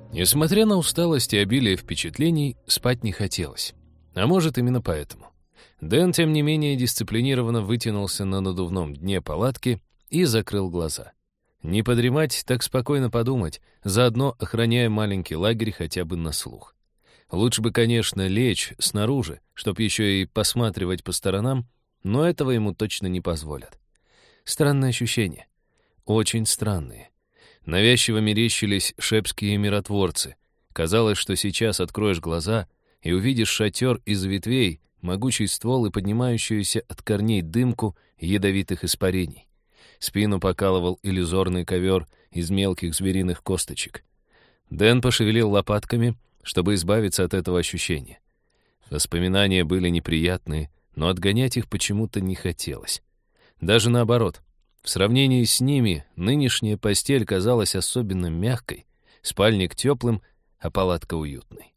Несмотря на усталость и обилие впечатлений, спать не хотелось. А может, именно поэтому. Дэн, тем не менее, дисциплинированно вытянулся на надувном дне палатки и закрыл глаза. Не подремать, так спокойно подумать, заодно охраняя маленький лагерь хотя бы на слух. Лучше бы, конечно, лечь снаружи, чтоб еще и посматривать по сторонам, но этого ему точно не позволят. Странные ощущения. Очень странные. Навязчиво мерещились шепские миротворцы. Казалось, что сейчас откроешь глаза и увидишь шатер из ветвей, могучий ствол и поднимающуюся от корней дымку ядовитых испарений. Спину покалывал иллюзорный ковер из мелких звериных косточек. Дэн пошевелил лопатками, чтобы избавиться от этого ощущения. Воспоминания были неприятные, но отгонять их почему-то не хотелось. Даже наоборот. В сравнении с ними нынешняя постель казалась особенно мягкой, спальник теплым, а палатка уютной.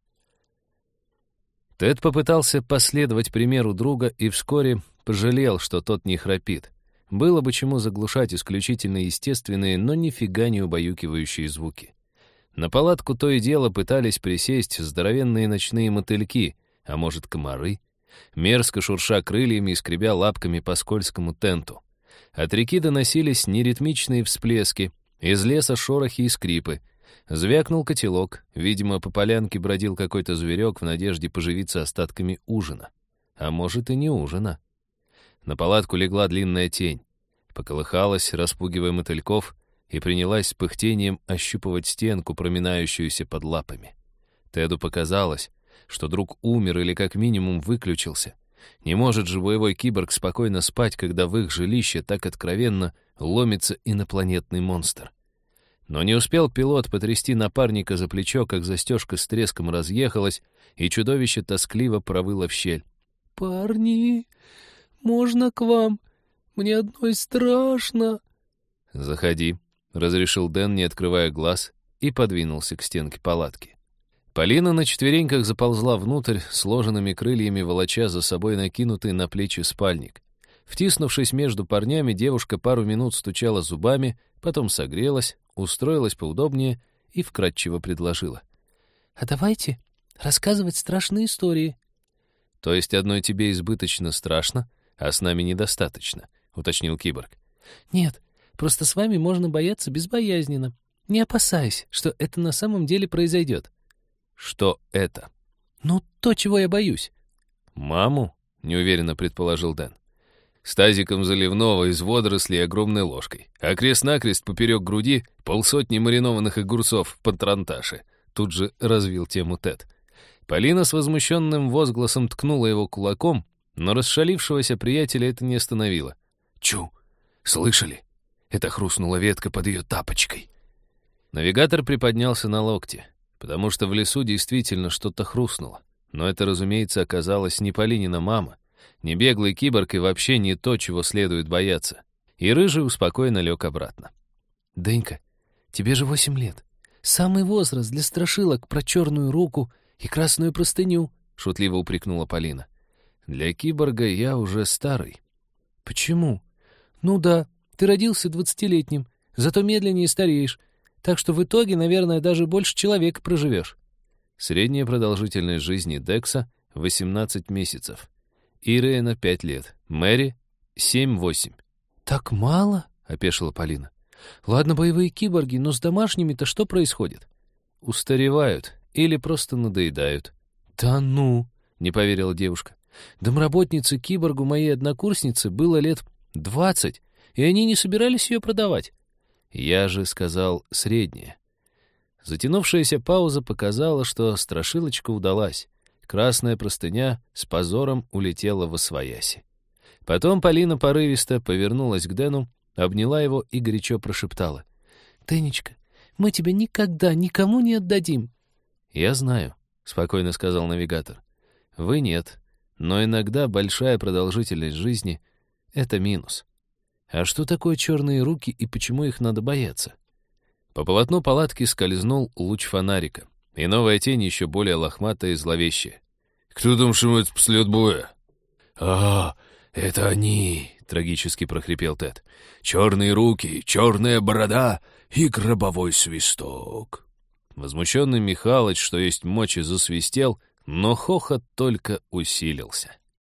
Тед попытался последовать примеру друга и вскоре пожалел, что тот не храпит. Было бы чему заглушать исключительно естественные, но нифига не убаюкивающие звуки. На палатку то и дело пытались присесть здоровенные ночные мотыльки, а может, комары, мерзко шурша крыльями и скребя лапками по скользкому тенту. От реки доносились неритмичные всплески, из леса шорохи и скрипы. Звякнул котелок, видимо, по полянке бродил какой-то зверек в надежде поживиться остатками ужина. А может, и не ужина. На палатку легла длинная тень, поколыхалась, распугивая мотыльков, и принялась с пыхтением ощупывать стенку, проминающуюся под лапами. Теду показалось, что друг умер или как минимум выключился. Не может же боевой киборг спокойно спать, когда в их жилище так откровенно ломится инопланетный монстр. Но не успел пилот потрясти напарника за плечо, как застежка с треском разъехалась, и чудовище тоскливо провыло в щель. «Парни, можно к вам? Мне одной страшно». «Заходи», — разрешил Дэн, не открывая глаз, и подвинулся к стенке палатки. Полина на четвереньках заползла внутрь, сложенными крыльями волоча за собой накинутый на плечи спальник. Втиснувшись между парнями, девушка пару минут стучала зубами, потом согрелась, устроилась поудобнее и вкратчиво предложила. «А давайте рассказывать страшные истории». «То есть одной тебе избыточно страшно, а с нами недостаточно», — уточнил киборг. «Нет, просто с вами можно бояться безбоязненно. Не опасайся, что это на самом деле произойдет». «Что это?» «Ну, то, чего я боюсь». «Маму?» — неуверенно предположил Дэн. «С тазиком заливного из водорослей и огромной ложкой, а крест-накрест поперек груди 50 маринованных огурцов в патронташе». Тут же развил тему Тед. Полина с возмущенным возгласом ткнула его кулаком, но расшалившегося приятеля это не остановило. «Чу! Слышали? Это хрустнула ветка под ее тапочкой». Навигатор приподнялся на локте, потому что в лесу действительно что-то хрустнуло. Но это, разумеется, оказалось не Полинина мама, не беглый киборг и вообще не то, чего следует бояться. И Рыжий успокоенно лег обратно. «Денька, тебе же 8 лет. Самый возраст для страшилок про черную руку и красную простыню», — шутливо упрекнула Полина. «Для киборга я уже старый». «Почему?» «Ну да, ты родился 20-летним, зато медленнее стареешь. Так что в итоге, наверное, даже больше человека проживешь». Средняя продолжительность жизни Декса — 18 месяцев. Ириэна — 5 лет. Мэри — 7-8. «Так мало?» — опешила Полина. «Ладно, боевые киборги, но с домашними-то что происходит?» «Устаревают или просто надоедают». «Да ну!» — не поверила девушка. «Домработнице киборгу моей однокурсницы было лет 20, и они не собирались ее продавать». Я же сказал средняя. Затянувшаяся пауза показала, что страшилочка удалась. Красная простыня с позором улетела восвояси. Потом Полина порывисто повернулась к Дэну, обняла его и горячо прошептала. «Дэнечка, мы тебя никогда никому не отдадим». «Я знаю», — спокойно сказал навигатор. «Вы нет, но иногда большая продолжительность жизни — это минус». А что такое черные руки и почему их надо бояться? По полотну палатки скользнул луч фонарика, и новая тень еще более лохматая и зловещая. «Кто там шумит после отбоя?» «А, это они!» — трагически прохрипел Тед. «Черные руки, черная борода и гробовой свисток». Возмущенный Михалыч, что есть мочи, засвистел, но хохот только усилился.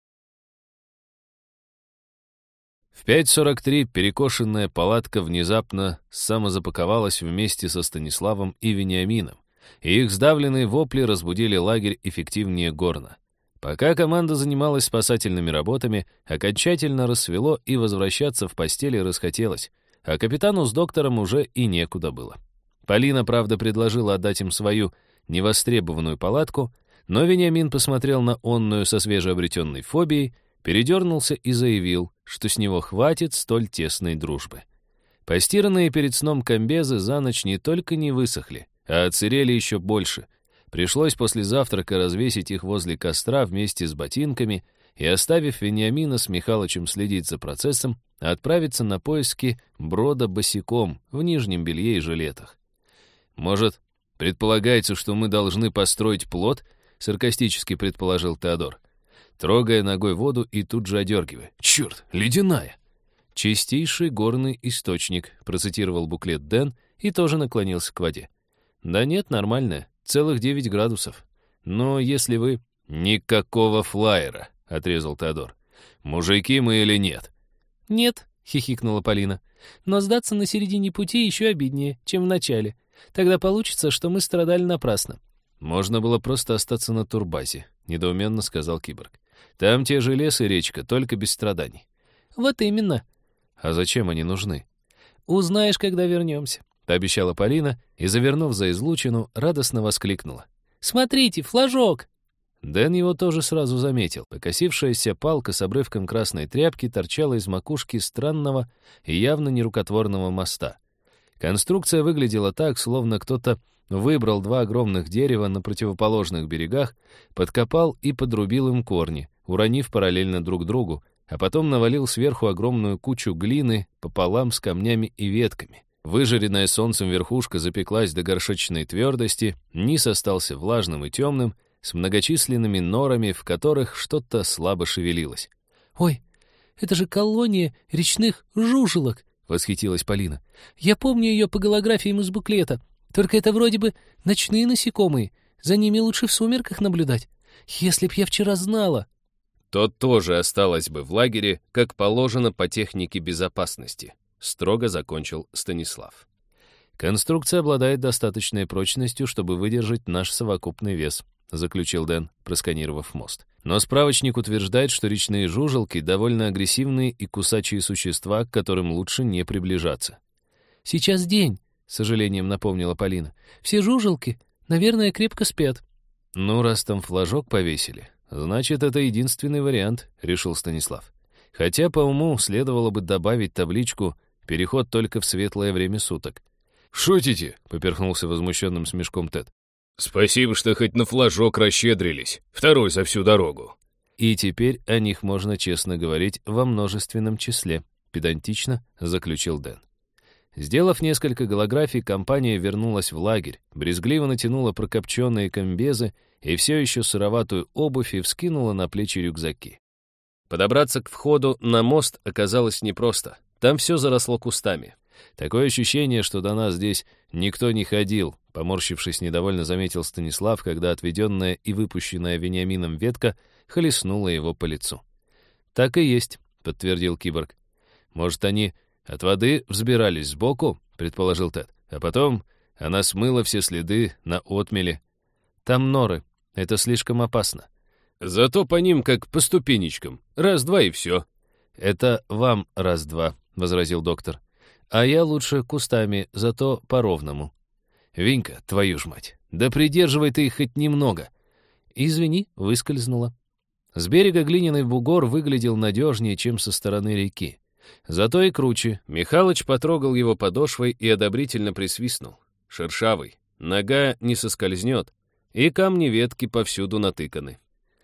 В 5:43 перекошенная палатка внезапно самозапаковалась вместе со Станиславом и Вениамином, и их сдавленные вопли разбудили лагерь эффективнее горна. Пока команда занималась спасательными работами, окончательно рассвело и возвращаться в постели расхотелось, а капитану с доктором уже и некуда было. Полина, правда, предложила отдать им свою невостребованную палатку, но Вениамин посмотрел на онную со свежеобретенной фобией, передернулся и заявил, что с него хватит столь тесной дружбы. Постиранные перед сном комбезы за ночь не только не высохли, а отсырели еще больше. Пришлось после завтрака развесить их возле костра вместе с ботинками и, оставив Вениамина с Михалычем следить за процессом, отправиться на поиски брода босиком в нижнем белье и жилетах. «Может, предполагается, что мы должны построить плот?» — саркастически предположил Теодор, трогая ногой воду и тут же одергивая. «Черт, ледяная!» «Чистейший горный источник», — процитировал буклет Дэн и тоже наклонился к воде. «Да нет, нормальная, целых 9 градусов. Но если вы...» «Никакого флайера», — отрезал Теодор. «Мужики мы или нет?» «Нет», — хихикнула Полина. «Но сдаться на середине пути еще обиднее, чем в начале. Тогда получится, что мы страдали напрасно». «Можно было просто остаться на турбазе», — недоуменно сказал Киборг. «Там те же лес и речка, только без страданий». «Вот именно». «А зачем они нужны?» «Узнаешь, когда вернемся», — пообещала Полина и, завернув за излучину, радостно воскликнула. «Смотрите, флажок!» Дэн его тоже сразу заметил. Покосившаяся палка с обрывком красной тряпки торчала из макушки странного и явно нерукотворного моста. Конструкция выглядела так, словно кто-то выбрал 2 огромных дерева на противоположных берегах, подкопал и подрубил им корни, уронив параллельно друг другу, а потом навалил сверху огромную кучу глины пополам с камнями и ветками. Выжаренная солнцем верхушка запеклась до горшечной твердости, низ остался влажным и темным, с многочисленными норами, в которых что-то слабо шевелилось. «Ой, это же колония речных жужелок!» — восхитилась Полина. «Я помню ее по голографиям из буклета. Только это вроде бы ночные насекомые. За ними лучше в сумерках наблюдать. Если б я вчера знала!» «То тоже осталось бы в лагере, как положено по технике безопасности», — строго закончил Станислав. «Конструкция обладает достаточной прочностью, чтобы выдержать наш совокупный вес», — заключил Дэн, просканировав мост. «Но справочник утверждает, что речные жужелки довольно агрессивные и кусачие существа, к которым лучше не приближаться». «Сейчас день», — с сожалением напомнила Полина. «Все жужелки, наверное, крепко спят». «Ну, раз там флажок повесили, значит, это единственный вариант», — решил Станислав. «Хотя по уму следовало бы добавить табличку «Переход только в светлое время суток». «Шутите?» — поперхнулся возмущенным смешком Тед. «Спасибо, что хоть на флажок расщедрились. Второй за всю дорогу». «И теперь о них можно честно говорить во множественном числе», — педантично заключил Дэн. Сделав несколько голографий, компания вернулась в лагерь, брезгливо натянула прокопченные комбезы и все еще сыроватую обувь и вскинула на плечи рюкзаки. Подобраться к входу на мост оказалось непросто. Там все заросло кустами. Такое ощущение, что до нас здесь никто не ходил, поморщившись, недовольно заметил Станислав, когда отведенная и выпущенная Вениамином ветка хлестнула его по лицу. «Так и есть», — подтвердил Киборг. «Может, они от воды взбирались сбоку?» — предположил Тед. «А потом она смыла все следы на отмеле. Там норы. Это слишком опасно». «Зато по ним как по ступенечкам. Раз-два и все». «Это вам раз-два», — возразил доктор. «А я лучше кустами, зато по-ровному». «Винька, твою ж мать, да придерживай ты их хоть немного». «Извини, выскользнула». С берега глиняный бугор выглядел надежнее, чем со стороны реки. Зато и круче. Михалыч потрогал его подошвой и одобрительно присвистнул. Шершавый, нога не соскользнет, и камни ветки повсюду натыканы.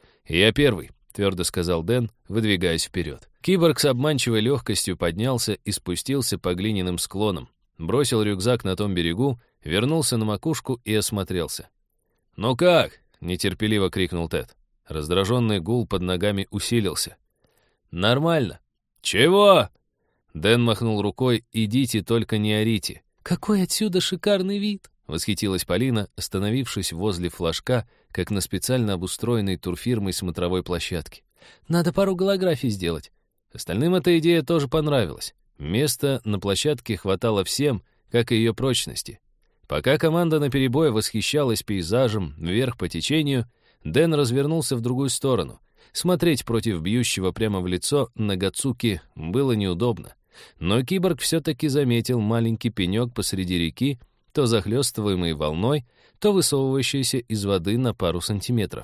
«Я первый», — твердо сказал Дэн, выдвигаясь вперед. Киборг с обманчивой легкостью поднялся и спустился по глиняным склонам, бросил рюкзак на том берегу, вернулся на макушку и осмотрелся. «Ну как?» — нетерпеливо крикнул Тед. Раздраженный гул под ногами усилился. «Нормально». «Чего?» Дэн махнул рукой. «Идите, только не орите». «Какой отсюда шикарный вид!» — восхитилась Полина, остановившись возле флажка, как на специально обустроенной турфирмой смотровой площадке. «Надо пару голографий сделать». Остальным эта идея тоже понравилась. Места на площадке хватало всем, как и ее прочности. Пока команда наперебой восхищалась пейзажем вверх по течению, Дэн развернулся в другую сторону. Смотреть против бьющего прямо в лицо Нагацуки было неудобно. Но киборг все-таки заметил маленький пенек посреди реки, то захлестываемый волной, то высовывающийся из воды на пару сантиметров.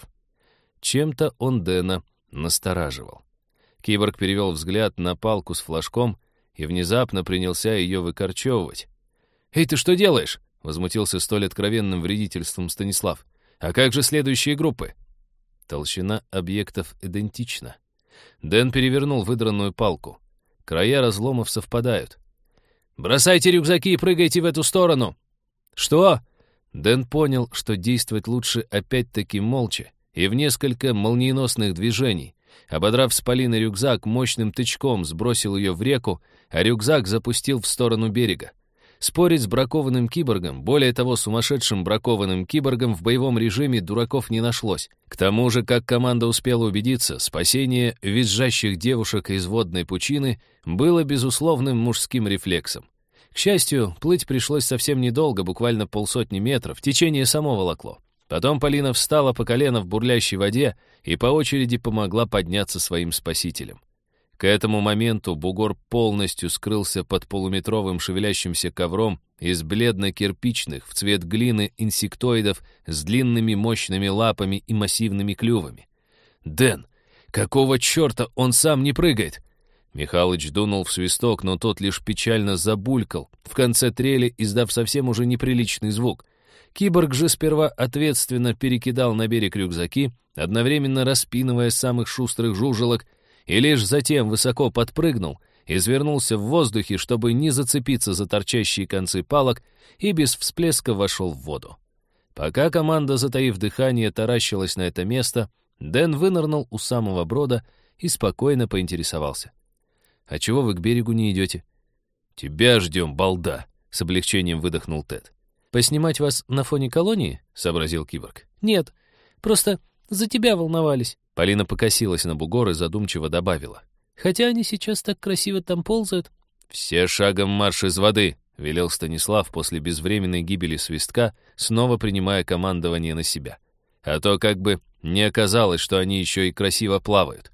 Чем-то он Дэна настораживал. Киборг перевел взгляд на палку с флажком и внезапно принялся ее выкорчевывать. «Эй, ты что делаешь?» — возмутился столь откровенным вредительством Станислав. «А как же следующие группы?» Толщина объектов идентична. Дэн перевернул выдранную палку. Края разломов совпадают. «Бросайте рюкзаки и прыгайте в эту сторону!» «Что?» Дэн понял, что действовать лучше опять-таки молча и в несколько молниеносных движений. Ободрав с Полины рюкзак, мощным тычком сбросил ее в реку, а рюкзак запустил в сторону берега. Спорить с бракованным киборгом, более того, сумасшедшим бракованным киборгом в боевом режиме дураков не нашлось. К тому же, как команда успела убедиться, спасение визжащих девушек из водной пучины было безусловным мужским рефлексом. К счастью, плыть пришлось совсем недолго, буквально 50 метров, течение само волокло. Потом Полина встала по колено в бурлящей воде и по очереди помогла подняться своим спасителям. К этому моменту бугор полностью скрылся под полуметровым шевелящимся ковром из бледно-кирпичных в цвет глины инсектоидов с длинными мощными лапами и массивными клювами. «Дэн, какого черта он сам не прыгает?» Михалыч дунул в свисток, но тот лишь печально забулькал, в конце трели издав совсем уже неприличный звук. Киборг же сперва ответственно перекидал на берег рюкзаки, одновременно распинывая самых шустрых жужелок, и лишь затем высоко подпрыгнул, извернулся в воздухе, чтобы не зацепиться за торчащие концы палок, и без всплеска вошел в воду. Пока команда, затаив дыхание, таращилась на это место, Дэн вынырнул у самого брода и спокойно поинтересовался. «А чего вы к берегу не идете?» «Тебя ждем, балда!» — с облегчением выдохнул Тед. «Поснимать вас на фоне колонии?» — сообразил киборг. «Нет, просто за тебя волновались». Полина покосилась на бугор и задумчиво добавила. «Хотя они сейчас так красиво там ползают». «Все шагом марш из воды!» — велел Станислав после безвременной гибели свистка, снова принимая командование на себя. А то как бы не оказалось, что они еще и красиво плавают.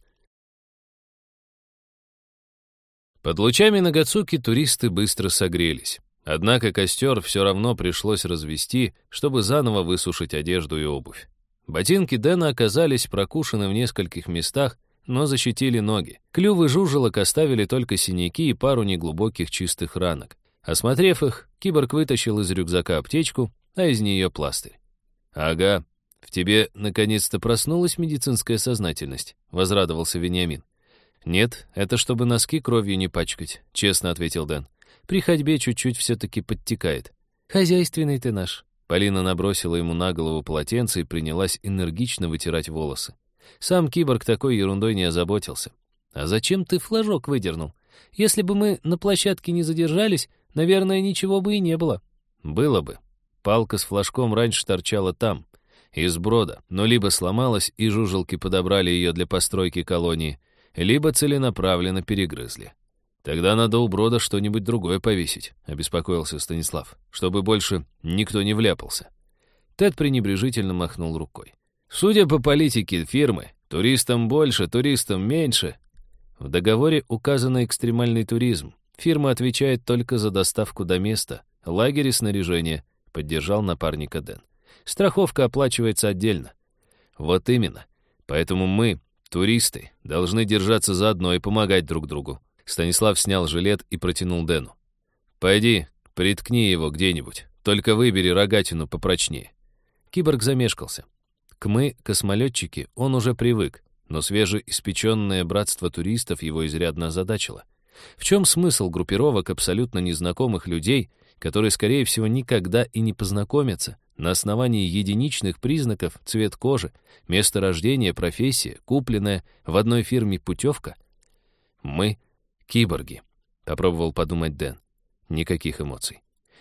Под лучами Нагацуки туристы быстро согрелись. Однако костер все равно пришлось развести, чтобы заново высушить одежду и обувь. Ботинки Дэна оказались прокушены в нескольких местах, но защитили ноги. Клювы жужелок оставили только синяки и пару неглубоких чистых ранок. Осмотрев их, киборг вытащил из рюкзака аптечку, а из нее пластырь. «Ага, в тебе наконец-то проснулась медицинская сознательность», — возрадовался Вениамин. «Нет, это чтобы носки кровью не пачкать», — честно ответил Дэн. «При ходьбе чуть-чуть все-таки подтекает». «Хозяйственный ты наш». Полина набросила ему на голову полотенце и принялась энергично вытирать волосы. Сам киборг такой ерундой не озаботился. «А зачем ты флажок выдернул? Если бы мы на площадке не задержались, наверное, ничего бы и не было». «Было бы. Палка с флажком раньше торчала там, из брода, но либо сломалась, и жужелки подобрали ее для постройки колонии, либо целенаправленно перегрызли. Тогда надо у брода что-нибудь другое повесить», — обеспокоился Станислав, чтобы больше никто не вляпался. Тед пренебрежительно махнул рукой. «Судя по политике фирмы, туристам больше, туристам меньше. В договоре указано экстремальный туризм. Фирма отвечает только за доставку до места, лагерь и снаряжение», — поддержал напарника Дэн. «Страховка оплачивается отдельно». «Вот именно. Поэтому мы, туристы, должны держаться заодно и помогать друг другу». Станислав снял жилет и протянул Дэну. «Пойди, приткни его где-нибудь, только выбери рогатину попрочнее». Киборг замешкался. К мы, космолетчики, он уже привык, но свежеиспеченное братство туристов его изрядно озадачило. В чем смысл группировок абсолютно незнакомых людей, которые, скорее всего, никогда и не познакомятся, на основании единичных признаков: цвет кожи, место рождения, профессия, купленная в одной фирме путевка? Мы — киборги, попробовал подумать Дэн. Никаких эмоций.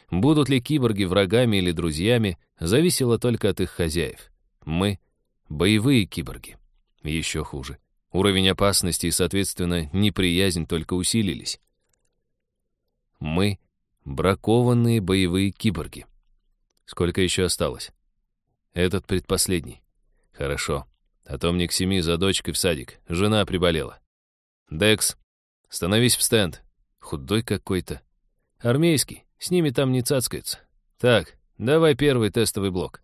Будут ли киборги врагами или друзьями, зависело только от их хозяев. Мы — боевые киборги. Еще хуже. Уровень опасности и, соответственно, неприязнь только усилились. Мы — бракованные боевые киборги. Сколько еще осталось? Этот предпоследний. Хорошо. А то мне к 7 за дочкой в садик. Жена приболела. Декс, становись в стенд. Худой какой-то. Армейский. С ними там не цацкается. Так, давай первый тестовый блок.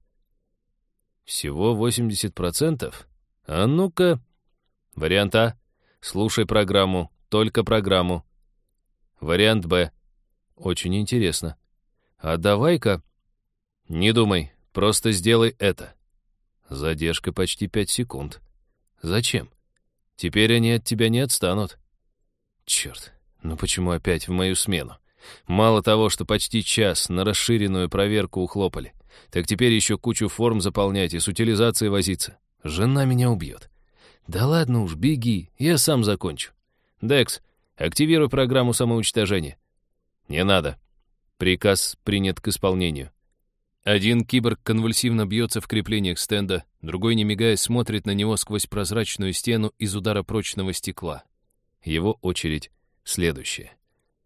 Всего 80%? А ну-ка. Вариант А. Слушай программу. Только программу. Вариант Б. Очень интересно. А давай-ка... Не думай. Просто сделай это. Задержка почти 5 секунд. Зачем? Теперь они от тебя не отстанут. Черт, ну почему опять в мою смену? Мало того, что почти час на расширенную проверку ухлопали, так теперь еще кучу форм заполнять и с утилизацией возиться. Жена меня убьет. Да ладно уж, беги, я сам закончу. Декс, активируй программу самоуничтожения. Не надо. Приказ принят к исполнению. Один киборг конвульсивно бьется в креплениях стенда, другой, не мигая, смотрит на него сквозь прозрачную стену из удара прочного стекла. Его очередь следующая.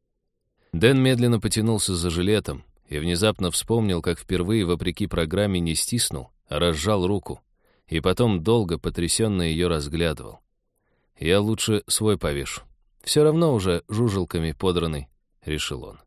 Дэн медленно потянулся за жилетом и внезапно вспомнил, как впервые, вопреки программе, не стиснул, а разжал руку, и потом долго потрясенно ее разглядывал. «Я лучше свой повешу. Все равно уже жужелками подранный», — решил он.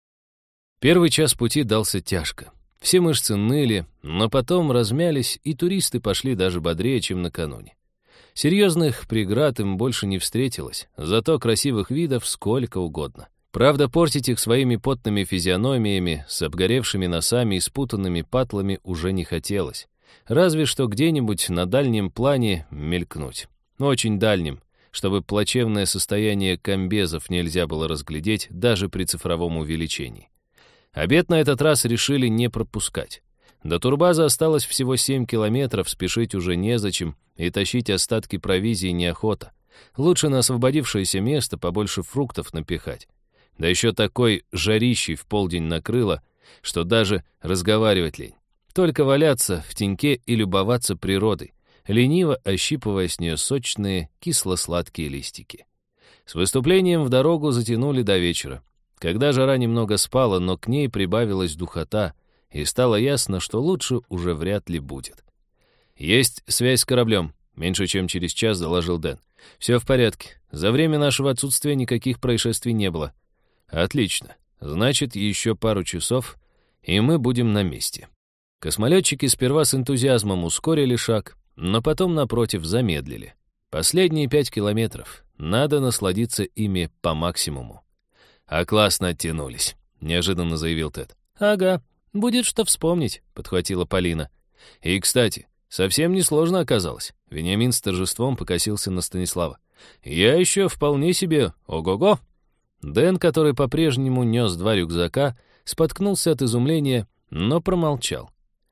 Первый час пути дался тяжко. Все мышцы ныли, но потом размялись, и туристы пошли даже бодрее, чем накануне. Серьезных преград им больше не встретилось, зато красивых видов сколько угодно. Правда, портить их своими потными физиономиями, с обгоревшими носами и спутанными патлами уже не хотелось. Разве что где-нибудь на дальнем плане мелькнуть. Очень дальнем, чтобы плачевное состояние комбезов нельзя было разглядеть даже при цифровом увеличении. Обед на этот раз решили не пропускать. До турбазы осталось всего 7 километров, спешить уже незачем, и тащить остатки провизии неохота. Лучше на освободившееся место побольше фруктов напихать. Да еще такой жарищей в полдень накрыло, что даже разговаривать лень. Только валяться в теньке и любоваться природой, лениво ощипывая с нее сочные, кисло-сладкие листики. С выступлением в дорогу затянули до вечера. Когда жара немного спала, но к ней прибавилась духота, и стало ясно, что лучше уже вряд ли будет. «Есть связь с кораблем», — меньше чем через час доложил Дэн. «Все в порядке. За время нашего отсутствия никаких происшествий не было». «Отлично. Значит, еще пару часов, и мы будем на месте». Космолетчики сперва с энтузиазмом ускорили шаг, но потом, напротив, замедлили. Последние 5 километров. Надо насладиться ими по максимуму. «А классно оттянулись», — неожиданно заявил Тед. «Ага, будет что вспомнить», — подхватила Полина. «И, кстати, совсем несложно оказалось». Вениамин с торжеством покосился на Станислава. «Я еще вполне себе ого-го». Дэн, который по-прежнему нес 2 рюкзака, споткнулся от изумления, но промолчал.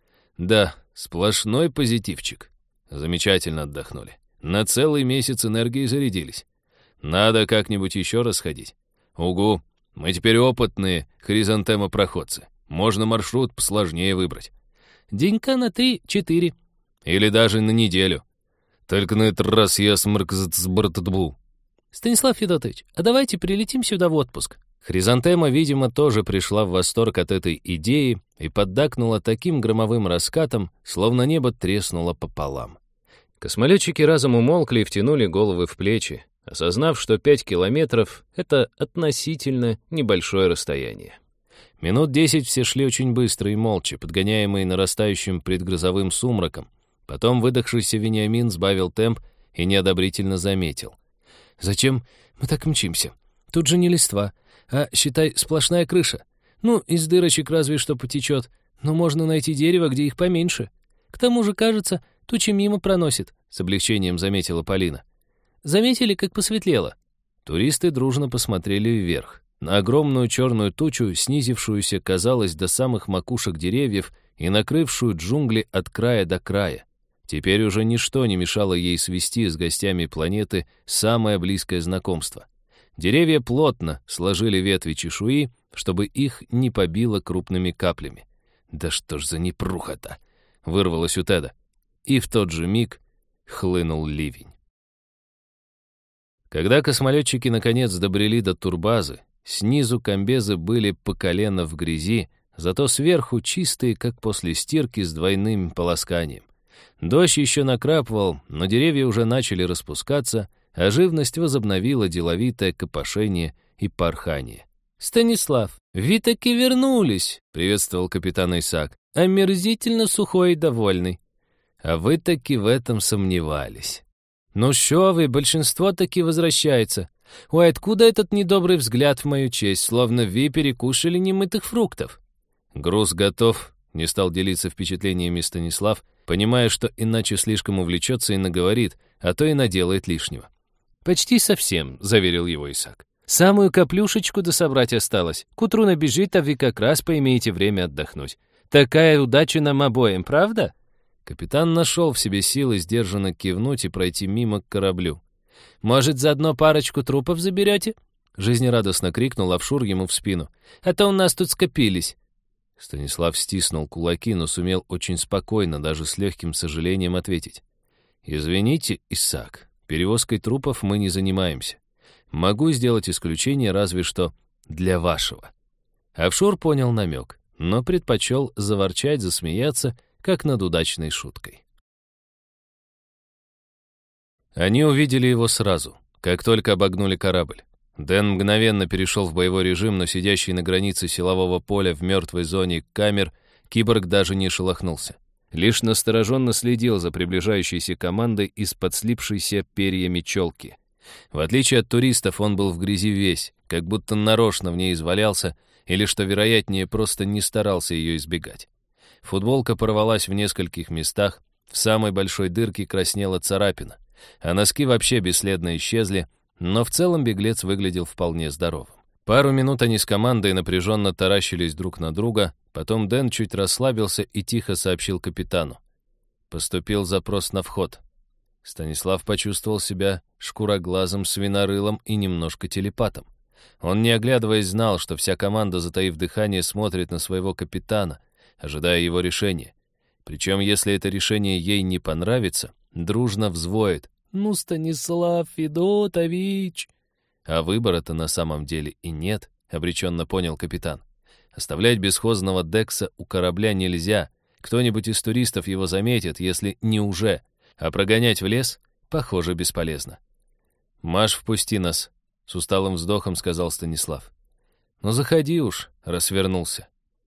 «Да, сплошной позитивчик. Замечательно отдохнули. На целый месяц энергии зарядились. Надо как-нибудь еще раз ходить. Угу, мы теперь опытные хризантемопроходцы. Можно маршрут посложнее выбрать. Денька на 3-4. Или даже на неделю. Только на этот раз я смркзбртдбу. Станислав Федотович, а давайте прилетим сюда в отпуск. Хризантема, видимо, тоже пришла в восторг от этой идеи и поддакнула таким громовым раскатом, словно небо треснуло пополам. Космолетчики разом умолкли и втянули головы в плечи, осознав, что 5 километров — это относительно небольшое расстояние. Минут 10 все шли очень быстро и молча, подгоняемые нарастающим предгрозовым сумраком. Потом выдохшийся Вениамин сбавил темп и неодобрительно заметил. «Зачем мы так мчимся? Тут же не листва, а, считай, сплошная крыша. Ну, из дырочек разве что потечет, но можно найти дерево, где их поменьше. К тому же, кажется, тучи мимо проносит», — с облегчением заметила Полина. «Заметили, как посветлело?» Туристы дружно посмотрели вверх, на огромную черную тучу, снизившуюся, казалось, до самых макушек деревьев и накрывшую джунгли от края до края. Теперь уже ничто не мешало ей свести с гостями планеты самое близкое знакомство. Деревья плотно сложили ветви чешуи, чтобы их не побило крупными каплями. «Да что ж за непруха-то!» — вырвалось у Теда. И в тот же миг хлынул ливень. Когда космолетчики наконец добрели до турбазы, снизу комбезы были по колено в грязи, зато сверху чистые, как после стирки с двойным полосканием. Дождь еще накрапывал, но деревья уже начали распускаться, а живность возобновила деловитое копошение и порхание. «Станислав, вы таки вернулись!» — приветствовал капитан Исаак. «Омерзительно сухой и довольный». «А вы таки в этом сомневались». «Ну шо вы, большинство таки возвращается. Ой, откуда этот недобрый взгляд в мою честь, словно вы перекушали немытых фруктов?» «Груз готов», — не стал делиться впечатлениями Станислав, понимая, что иначе слишком увлечется и наговорит, а то и наделает лишнего. «Почти совсем», — заверил его Исаак. «Самую каплюшечку дособрать осталось. К утру набежит, а вы как раз поимеете время отдохнуть. Такая удача нам обоим, правда?» Капитан нашел в себе силы сдержанно кивнуть и пройти мимо к кораблю. «Может, заодно парочку трупов заберете?» Жизнерадостно крикнул Авшур ему в спину. «А то у нас тут скопились». Станислав стиснул кулаки, но сумел очень спокойно, даже с легким сожалением ответить. «Извините, Исаак, перевозкой трупов мы не занимаемся. Могу сделать исключение разве что для вашего». Авшур понял намек, но предпочел заворчать, засмеяться, как над удачной шуткой. Они увидели его сразу, как только обогнули корабль. Дэн мгновенно перешел в боевой режим, но сидящий на границе силового поля в мертвой зоне камер киборг даже не шелохнулся. Лишь настороженно следил за приближающейся командой из-под слипшейся перьями челки. В отличие от туристов, он был в грязи весь, как будто нарочно в ней извалялся, или, что вероятнее, просто не старался ее избегать. Футболка порвалась в нескольких местах, в самой большой дырке краснела царапина, а носки вообще бесследно исчезли, но в целом беглец выглядел вполне здоровым. Пару минут они с командой напряженно таращились друг на друга, потом Дэн чуть расслабился и тихо сообщил капитану. Поступил запрос на вход. Станислав почувствовал себя шкуроглазым свинорылом и немножко телепатом. Он, не оглядываясь, знал, что вся команда, затаив дыхание, смотрит на своего капитана, ожидая его решения. Причем, если это решение ей не понравится, дружно взвоет: «Ну, Станислав Федотович!» А выбора-то на самом деле и нет, обреченно понял капитан. Оставлять бесхозного Декса у корабля нельзя. Кто-нибудь из туристов его заметит, если не уже. А прогонять в лес, похоже, бесполезно. «Маш, впусти нас», — с усталым вздохом сказал Станислав. «Ну, заходи уж», — расвернулся.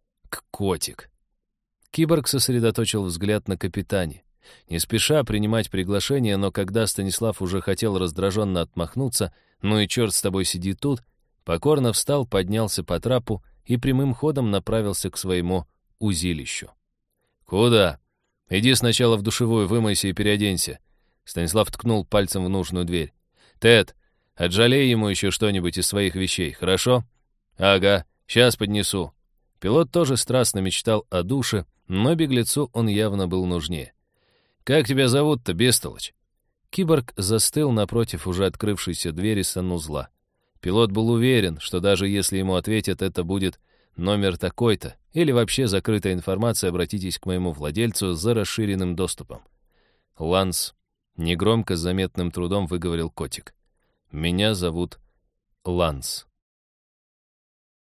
«Котик». Киборг сосредоточил взгляд на капитане. Не спеша принимать приглашение, но когда Станислав уже хотел раздраженно отмахнуться, «Ну и черт с тобой, сиди тут», покорно встал, поднялся по трапу и прямым ходом направился к своему узилищу. «Куда? Иди сначала в душевую, вымойся и переоденься». Станислав ткнул пальцем в нужную дверь. «Тед, отжалей ему еще что-нибудь из своих вещей, хорошо?» «Ага, сейчас поднесу». Пилот тоже страстно мечтал о душе, но беглецу он явно был нужнее. «Как тебя зовут-то, бестолочь?» Киборг застыл напротив уже открывшейся двери санузла. Пилот был уверен, что даже если ему ответят, это будет номер такой-то, или вообще закрытая информация, обратитесь к моему владельцу за расширенным доступом. «Ланс», — негромко, с заметным трудом выговорил котик. «Меня зовут Ланс».